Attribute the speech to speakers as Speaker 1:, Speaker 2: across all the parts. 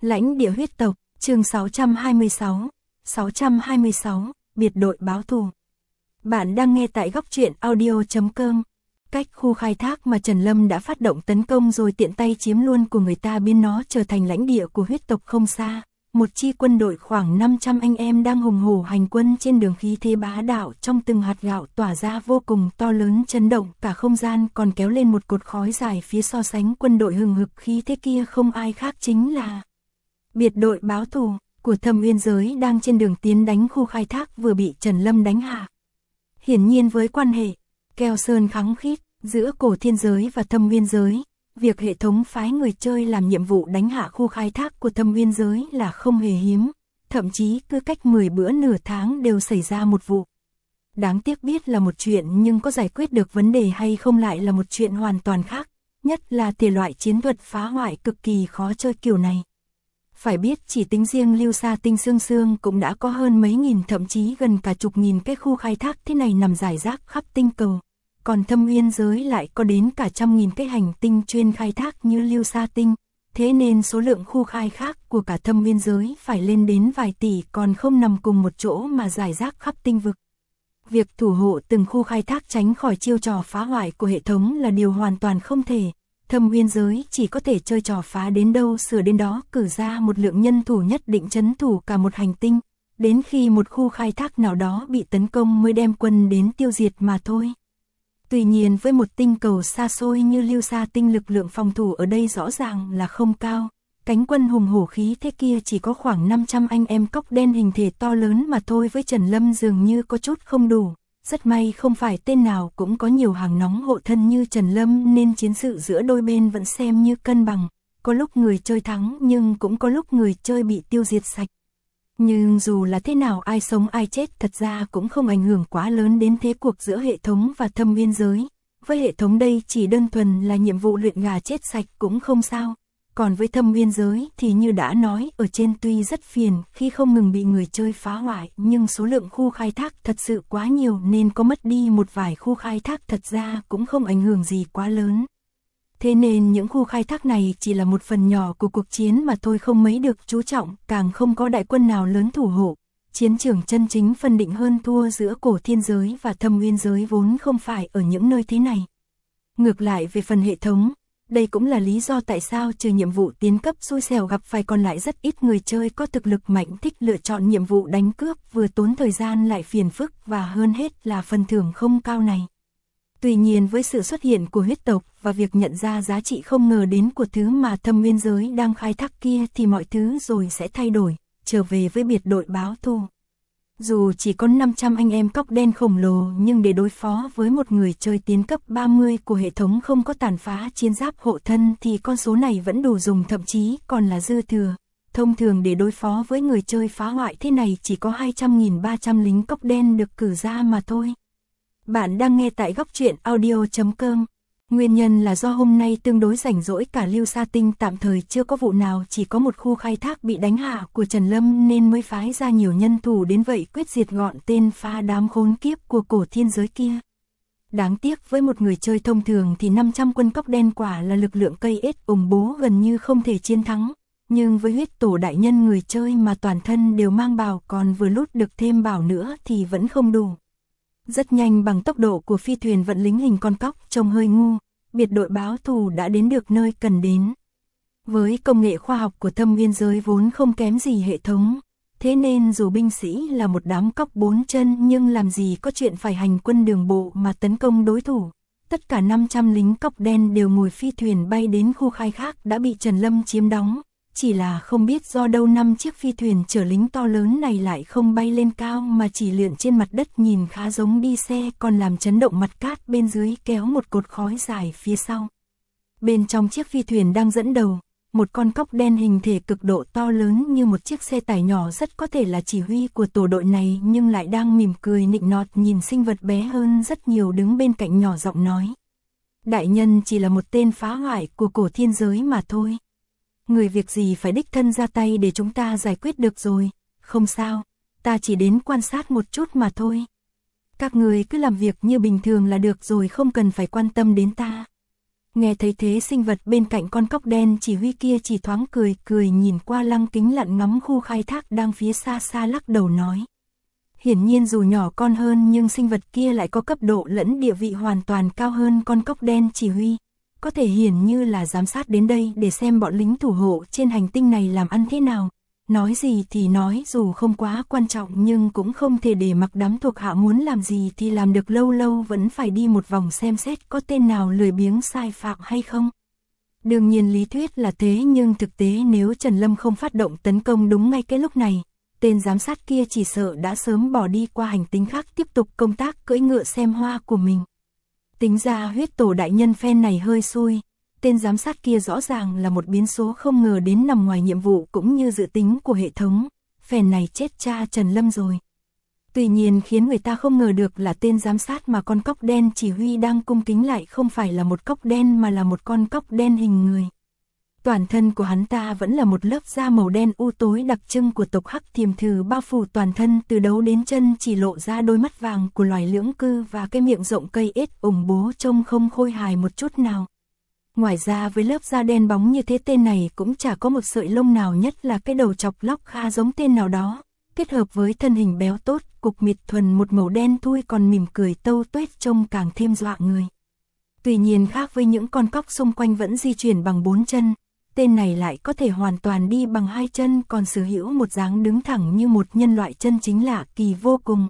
Speaker 1: Lãnh địa huyết tộc, chương 626, biệt đội báo thù. Bạn đang nghe tại góc truyện audio.com. Cách khu khai thác mà Trần Lâm đã phát động tấn công rồi tiện tay chiếm luôn của người ta biến nó trở thành lãnh địa của huyết tộc không xa. Một chi quân đội khoảng 500 anh em đang hùng hổ hành quân trên đường, khí thế bá đạo trong từng hạt gạo tỏa ra vô cùng to lớn, chấn động cả không gian, còn kéo lên một cột khói dài phía so sánh quân đội hừng hực khí thế kia không ai khác chính là biệt đội báo thù của Thâm Uyên Giới đang trên đường tiến đánh khu khai thác vừa bị Trần Lâm đánh hạ. Hiển nhiên với quan hệ keo sơn khăng khít giữa Cổ Thiên Giới và Thâm Uyên Giới, việc hệ thống phái người chơi làm nhiệm vụ đánh hạ khu khai thác của Thâm Uyên Giới là không hề hiếm, thậm chí cứ cách 10 bữa nửa tháng đều xảy ra một vụ. Đáng tiếc biết là một chuyện nhưng có giải quyết được vấn đề hay không lại là một chuyện hoàn toàn khác, nhất là thể loại chiến thuật phá hoại cực kỳ khó chơi kiểu này. Phải biết chỉ tính riêng Lưu Sa Tinh Sương Sương cũng đã có hơn mấy nghìn, thậm chí gần cả chục nghìn cái khu khai thác thế này nằm rải rác khắp tinh cầu. Còn Thâm Uyên Giới lại có đến cả trăm nghìn cái hành tinh chuyên khai thác như Lưu Sa Tinh, thế nên số lượng khu khai thác của cả Thâm Uyên Giới phải lên đến vài tỷ, còn không nằm cùng một chỗ mà rải rác khắp tinh vực. Việc thủ hộ từng khu khai thác tránh khỏi chiêu trò phá hoại của hệ thống là điều hoàn toàn không thể. Thâm Uyên Giới chỉ có thể chơi trò phá đến đâu sửa đến đó, cử ra một lượng nhân thủ nhất định trấn thủ cả một hành tinh, đến khi một khu khai thác nào đó bị tấn công mới đem quân đến tiêu diệt mà thôi. Tuy nhiên với một tinh cầu xa xôi như Lưu Sa Tinh, lực lượng phòng thủ ở đây rõ ràng là không cao. Cánh quân hùng hổ khí thế kia chỉ có khoảng 500 anh em cóc đen hình thể to lớn mà thôi, với Trần Lâm dường như có chút không đủ. Rất may không phải tên nào cũng có nhiều hàng nóng hộ thân như Trần Lâm nên chiến sự giữa đôi bên vẫn xem như cân bằng. Có lúc người chơi thắng nhưng cũng có lúc người chơi bị tiêu diệt sạch. Nhưng dù là thế nào, ai sống ai chết thật ra cũng không ảnh hưởng quá lớn đến thế cuộc giữa hệ thống và Thâm Uyên Giới. Với hệ thống đây chỉ đơn thuần là nhiệm vụ luyện gà chết sạch cũng không sao. Còn với Thâm Uyên Giới thì như đã nói ở trên, tuy rất phiền khi không ngừng bị người chơi phá hoại, nhưng số lượng khu khai thác thật sự quá nhiều nên có mất đi một vài khu khai thác thật ra cũng không ảnh hưởng gì quá lớn. Thế nên những khu khai thác này chỉ là một phần nhỏ của cuộc chiến mà thôi, không mấy được chú trọng, càng không có đại quân nào lớn thủ hộ. Chiến trường chân chính phân định hơn thua giữa Cổ Thiên Giới và Thâm Uyên Giới vốn không phải ở những nơi thế này. Ngược lại về phần hệ thống, đây cũng là lý do tại sao trừ nhiệm vụ tiến cấp xui xẻo gặp phải, còn lại rất ít người chơi có thực lực mạnh thích lựa chọn nhiệm vụ đánh cướp vừa tốn thời gian lại phiền phức, và hơn hết là phần thưởng không cao này. Tuy nhiên với sự xuất hiện của huyết tộc và việc nhận ra giá trị không ngờ đến của thứ mà Thâm Uyên Giới đang khai thác kia thì mọi thứ rồi sẽ thay đổi, trở về với biệt đội báo thù. Dù chỉ có 500 anh em cóc đen khổng lồ nhưng để đối phó với một người chơi tiến cấp 30 của hệ thống không có tàn phá chiến giáp hộ thân thì con số này vẫn đủ dùng, thậm chí còn là dư thừa. Thông thường để đối phó với người chơi phá hoại thế này chỉ có 200.300 lính cóc đen được cử ra mà thôi. Bạn đang nghe tại góc truyện audio.com. Nguyên nhân là do hôm nay tương đối rảnh rỗi, cả Lưu Sa Tinh tạm thời chưa có vụ nào chỉ có một khu khai thác bị đánh hạ của Trần Lâm nên mới phái ra nhiều nhân thủ đến vậy quyết diệt gọn tên phá đám khốn kiếp của Cổ Thiên Giới kia. Đáng tiếc với một người chơi thông thường thì 500 quân cóc đen quả là lực lượng cây ếch ủng bố gần như không thể chiến thắng. Nhưng với huyết tổ đại nhân người chơi mà toàn thân đều mang bảo, còn vừa lút được thêm bảo nữa thì vẫn không đủ. Rất nhanh bằng tốc độ của phi thuyền vận lính hình con cóc trông hơi ngu, biệt đội báo thù đã đến được nơi cần đến. Với công nghệ khoa học của Thâm Uyên Giới vốn không kém gì hệ thống, thế nên dù binh sĩ là một đám cóc bốn chân nhưng làm gì có chuyện phải hành quân đường bộ mà tấn công đối thủ. Tất cả 500 lính cóc đen đều ngồi phi thuyền bay đến khu khai thác đã bị Trần Lâm chiếm đóng. Chỉ là không biết do đâu 5 chiếc phi thuyền chở lính to lớn này lại không bay lên cao mà chỉ lượn trên mặt đất, nhìn khá giống đi xe, còn làm chấn động mặt cát bên dưới, kéo một cột khói dài phía sau. Bên trong chiếc phi thuyền đang dẫn đầu, một con cóc đen hình thể cực độ to lớn như một chiếc xe tải nhỏ, rất có thể là chỉ huy của tổ đội này, nhưng lại đang mỉm cười nịnh nọt nhìn sinh vật bé hơn rất nhiều đứng bên cạnh nhỏ giọng nói: đại nhân chỉ là một tên phá hoại của Cổ Thiên Giới mà thôi. Người việc gì phải đích thân ra tay để chúng ta giải quyết được rồi. Không sao, ta chỉ đến quan sát một chút mà thôi. Các người cứ làm việc như bình thường là được rồi, không cần phải quan tâm đến ta. Nghe thấy thế sinh vật bên cạnh con cóc đen chỉ huy kia chỉ thoáng cười cười nhìn qua lăng kính lặn ngắm khu khai thác đang phía xa xa lắc đầu nói. Hiển nhiên dù nhỏ con hơn nhưng sinh vật kia lại có cấp độ lẫn địa vị hoàn toàn cao hơn con cóc đen chỉ huy. Có thể hiển như là giám sát đến đây để xem bọn lính thủ hộ trên hành tinh này làm ăn thế nào. Nói gì thì nói dù không quá quan trọng nhưng cũng không thể để mặc đám thuộc hạ muốn làm gì thì làm được, lâu lâu vẫn phải đi một vòng xem xét có tên nào lười biếng sai phạm hay không. Đương nhiên lý thuyết là thế nhưng thực tế nếu Trần Lâm không phát động tấn công đúng ngay cái lúc này, tên giám sát kia chỉ sợ đã sớm bỏ đi qua hành tinh khác tiếp tục công tác cưỡi ngựa xem hoa của mình. Tính ra huyết tổ đại nhân phen này hơi xui. Tên giám sát kia rõ ràng là một biến số không ngờ đến nằm ngoài nhiệm vụ cũng như dự tính của hệ thống, phen này chết cha Trần Lâm rồi. Tuy nhiên khiến người ta không ngờ được là tên giám sát mà con cóc đen chỉ huy đang cung kính lại không phải là một cóc đen mà là một con cóc đen hình người. Toàn thân của hắn ta vẫn là một lớp da màu đen u tối đặc trưng của tộc Hắc Thiềm Thử bao phủ toàn thân từ đầu đến chân, chỉ lộ ra đôi mắt vàng của loài lưỡng cư và cái miệng rộng cây ếch ủng bố trông không khôi hài một chút nào. Ngoài ra với lớp da đen bóng như thế tên này cũng chả có một sợi lông nào, nhất là cái đầu chọc lóc khá giống tên nào đó, kết hợp với thân hình béo tốt, cục mịt thuần một màu đen thui còn mỉm cười tâu tuét trông càng thêm dọa người. Tuy nhiên khác với những con cóc xung quanh vẫn di chuyển bằng 4 chân, tên này lại có thể hoàn toàn đi bằng 2 chân còn sở hữu một dáng đứng thẳng như một nhân loại chân chính lạ kỳ vô cùng.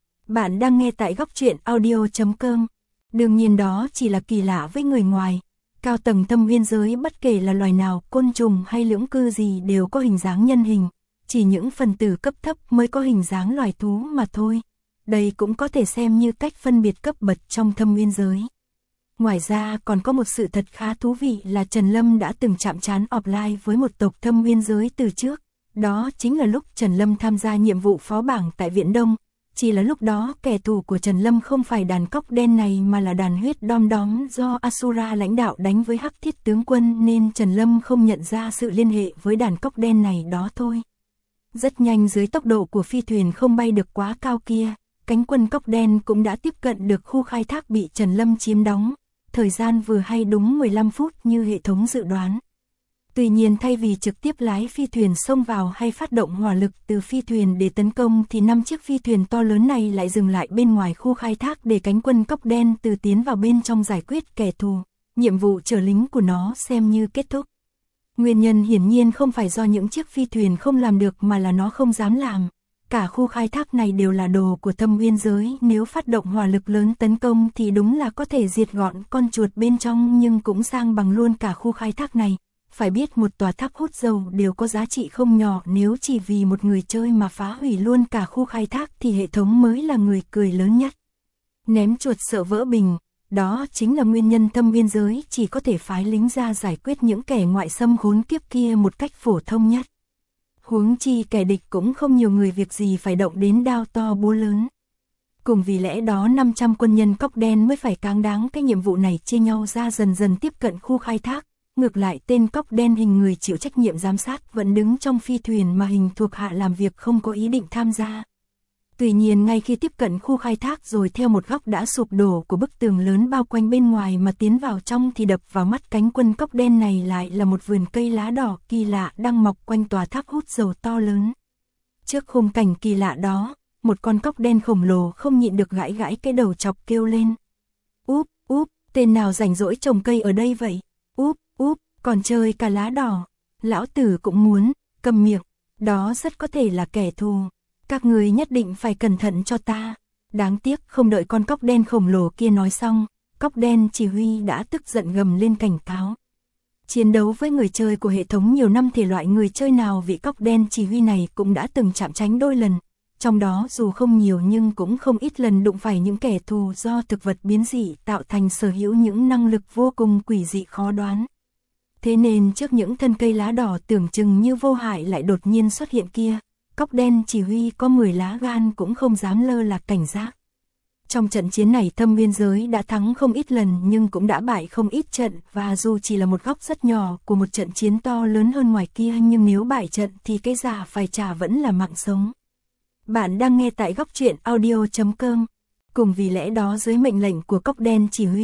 Speaker 1: Bạn đang nghe tại góc truyện audio.com. Đương nhiên đó chỉ là kỳ lạ với người ngoài. Cao tầng thâm viên giới bất kể là loài nào, côn trùng hay lưỡng cư gì đều có hình dáng nhân hình, chỉ những phần tử cấp thấp mới có hình dáng loài thú mà thôi. Đây cũng có thể xem như cách phân biệt cấp bậc trong thâm viên giới. Ngoài ra còn có một sự thật khá thú vị là Trần Lâm đã từng chạm trán offline với một tộc thâm viên giới từ trước. Đó chính là lúc Trần Lâm tham gia nhiệm vụ phó bảng tại Viễn Đông. Chỉ là lúc đó kẻ thù của Trần Lâm không phải đàn cóc đen này mà là đàn huyết đom đóm do Asura lãnh đạo đánh với Hắc Thiết tướng quân, nên Trần Lâm không nhận ra sự liên hệ với đàn cóc đen này đó thôi. Rất nhanh dưới tốc độ của phi thuyền không bay được quá cao kia, cánh quân cóc đen cũng đã tiếp cận được khu khai thác bị Trần Lâm chiếm đóng. Thời gian vừa hay đúng 15 phút như hệ thống dự đoán. Tuy nhiên thay vì trực tiếp lái phi thuyền xông vào hay phát động hỏa lực từ phi thuyền để tấn công thì 5 chiếc phi thuyền to lớn này lại dừng lại bên ngoài khu khai thác để cánh quân cóc đen từ tiến vào bên trong giải quyết kẻ thù. Nhiệm vụ chở lính của nó xem như kết thúc. Nguyên nhân hiển nhiên không phải do những chiếc phi thuyền không làm được mà là nó không dám làm. Cả khu khai thác này đều là đồ của thâm uyên giới, nếu phát động hỏa lực lớn tấn công thì đúng là có thể diệt gọn con chuột bên trong nhưng cũng sang bằng luôn cả khu khai thác này. Phải biết một tòa tháp hút dầu đều có giá trị không nhỏ, nếu chỉ vì một người chơi mà phá hủy luôn cả khu khai thác thì hệ thống mới là người cười lớn nhất. Ném chuột sợ vỡ bình, đó chính là nguyên nhân thâm uyên giới chỉ có thể phái lính ra giải quyết những kẻ ngoại xâm khốn kiếp kia một cách phổ thông nhất. Huống chi kẻ địch cũng không nhiều người việc gì phải động đến đao to búa lớn. Cùng vì lẽ đó 500 quân nhân cóc đen mới phải cáng đáng cái nhiệm vụ này, chia nhau ra dần dần tiếp cận khu khai thác. Ngược lại tên cóc đen hình người chịu trách nhiệm giám sát vẫn đứng trong phi thuyền mà hình thuộc hạ làm việc không có ý định tham gia. Tuy nhiên ngay khi tiếp cận khu khai thác rồi theo một góc đã sụp đổ của bức tường lớn bao quanh bên ngoài mà tiến vào trong thì đập vào mắt cánh quân cóc đen này lại là một vườn cây lá đỏ kỳ lạ đang mọc quanh tòa tháp hút dầu to lớn. Trước khung cảnh kỳ lạ đó, một con cóc đen khổng lồ không nhịn được gãi gãi cái đầu chọc kêu lên. Úp, úp, tên nào rảnh rỗi trồng cây ở đây vậy? Úp, úp, còn chơi cả lá đỏ. Lão tử cũng muốn, cầm miệng, đó rất có thể là kẻ thù. Các người nhất định phải cẩn thận cho ta. Đáng tiếc không đợi con cóc đen khổng lồ kia nói xong, cóc đen chỉ huy đã tức giận gầm lên cảnh cáo. Chiến đấu với người chơi của hệ thống nhiều năm, thể loại người chơi nào vị cóc đen chỉ huy này cũng đã từng chạm tránh đôi lần. Trong đó dù không nhiều nhưng cũng không ít lần đụng phải những kẻ thù do thực vật biến dị tạo thành, sở hữu những năng lực vô cùng quỷ dị khó đoán. Thế nên trước những thân cây lá đỏ tưởng chừng như vô hại lại đột nhiên xuất hiện kia, cóc đen chỉ huy có 10 lá gan cũng không dám lơ là cảnh giác. Trong trận chiến này thâm uyên giới đã thắng không ít lần nhưng cũng đã bại không ít trận, và dù chỉ là một góc rất nhỏ của một trận chiến to lớn hơn ngoài kia nhưng nếu bại trận thì cái giá phải trả vẫn là mạng sống. Bạn đang nghe tại góc truyện audio.com. Cùng vì lẽ đó dưới mệnh lệnh của cóc đen chỉ huy,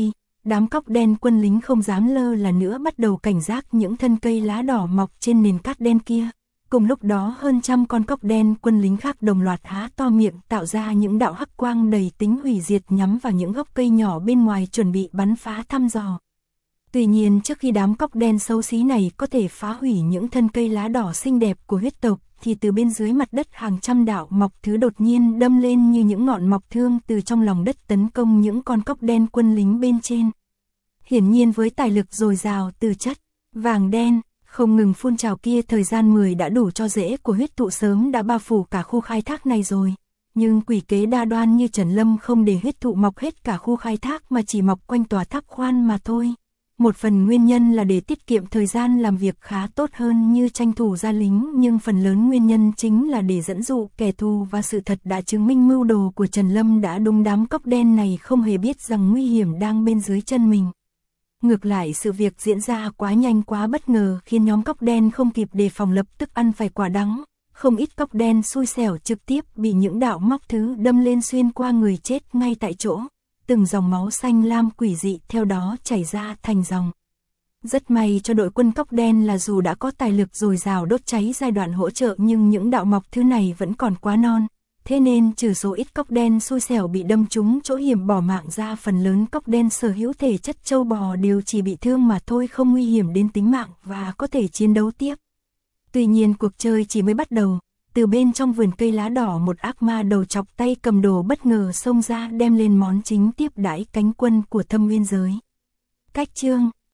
Speaker 1: đám cóc đen quân lính không dám lơ là nữa bắt đầu cảnh giác những thân cây lá đỏ mọc trên nền cát đen kia. Cùng lúc đó hơn trăm con cóc đen quân lính khác đồng loạt há to miệng tạo ra những đạo hắc quang đầy tính hủy diệt nhắm vào những gốc cây nhỏ bên ngoài chuẩn bị bắn phá thăm dò. Tuy nhiên trước khi đám cóc đen xấu xí này có thể phá hủy những thân cây lá đỏ xinh đẹp của huyết tộc, thì từ bên dưới mặt đất hàng trăm đạo mọc thứ đột nhiên đâm lên như những ngọn mọc thương từ trong lòng đất tấn công những con cóc đen quân lính bên trên. Hiển nhiên với tài lực dồi dào từ chất vàng đen không ngừng phun trào kia, thời gian 10 đã đủ cho rễ của huyết thụ sớm đã bao phủ cả khu khai thác này rồi. Nhưng quỷ kế đa đoan như Trần Lâm không để huyết thụ mọc hết cả khu khai thác mà chỉ mọc quanh tòa tháp khoan mà thôi. Một phần nguyên nhân là để tiết kiệm thời gian làm việc khá tốt hơn như tranh thủ ra lính, nhưng phần lớn nguyên nhân chính là để dẫn dụ kẻ thù, và sự thật đã chứng minh mưu đồ của Trần Lâm đã đúng. Đám cóc đen này không hề biết rằng nguy hiểm đang bên dưới chân mình. Ngược lại, sự việc diễn ra quá nhanh quá bất ngờ khiến nhóm cóc đen không kịp đề phòng lập tức ăn phải quả đắng. Không ít cóc đen xui xẻo trực tiếp bị những đạo móc thứ đâm lên xuyên qua người chết ngay tại chỗ. Từng dòng máu xanh lam quỷ dị theo đó chảy ra thành dòng. Rất may cho đội quân cóc đen là dù đã có tài lực dồi dào đốt cháy giai đoạn hỗ trợ, nhưng những đạo mọc thứ này vẫn còn quá non. Thế nên trừ số ít cóc đen xui xẻo bị đâm trúng chỗ hiểm bỏ mạng ra, phần lớn cóc đen sở hữu thể chất trâu bò đều chỉ bị thương mà thôi, không nguy hiểm đến tính mạng và có thể chiến đấu tiếp. Tuy nhiên cuộc chơi chỉ mới bắt đầu. Từ bên trong vườn cây lá đỏ, một ác ma đầu chọc tay cầm đồ bất ngờ xông ra đem lên món chính tiếp đãi cánh quân của Thâm Nguyên giới. Cách chương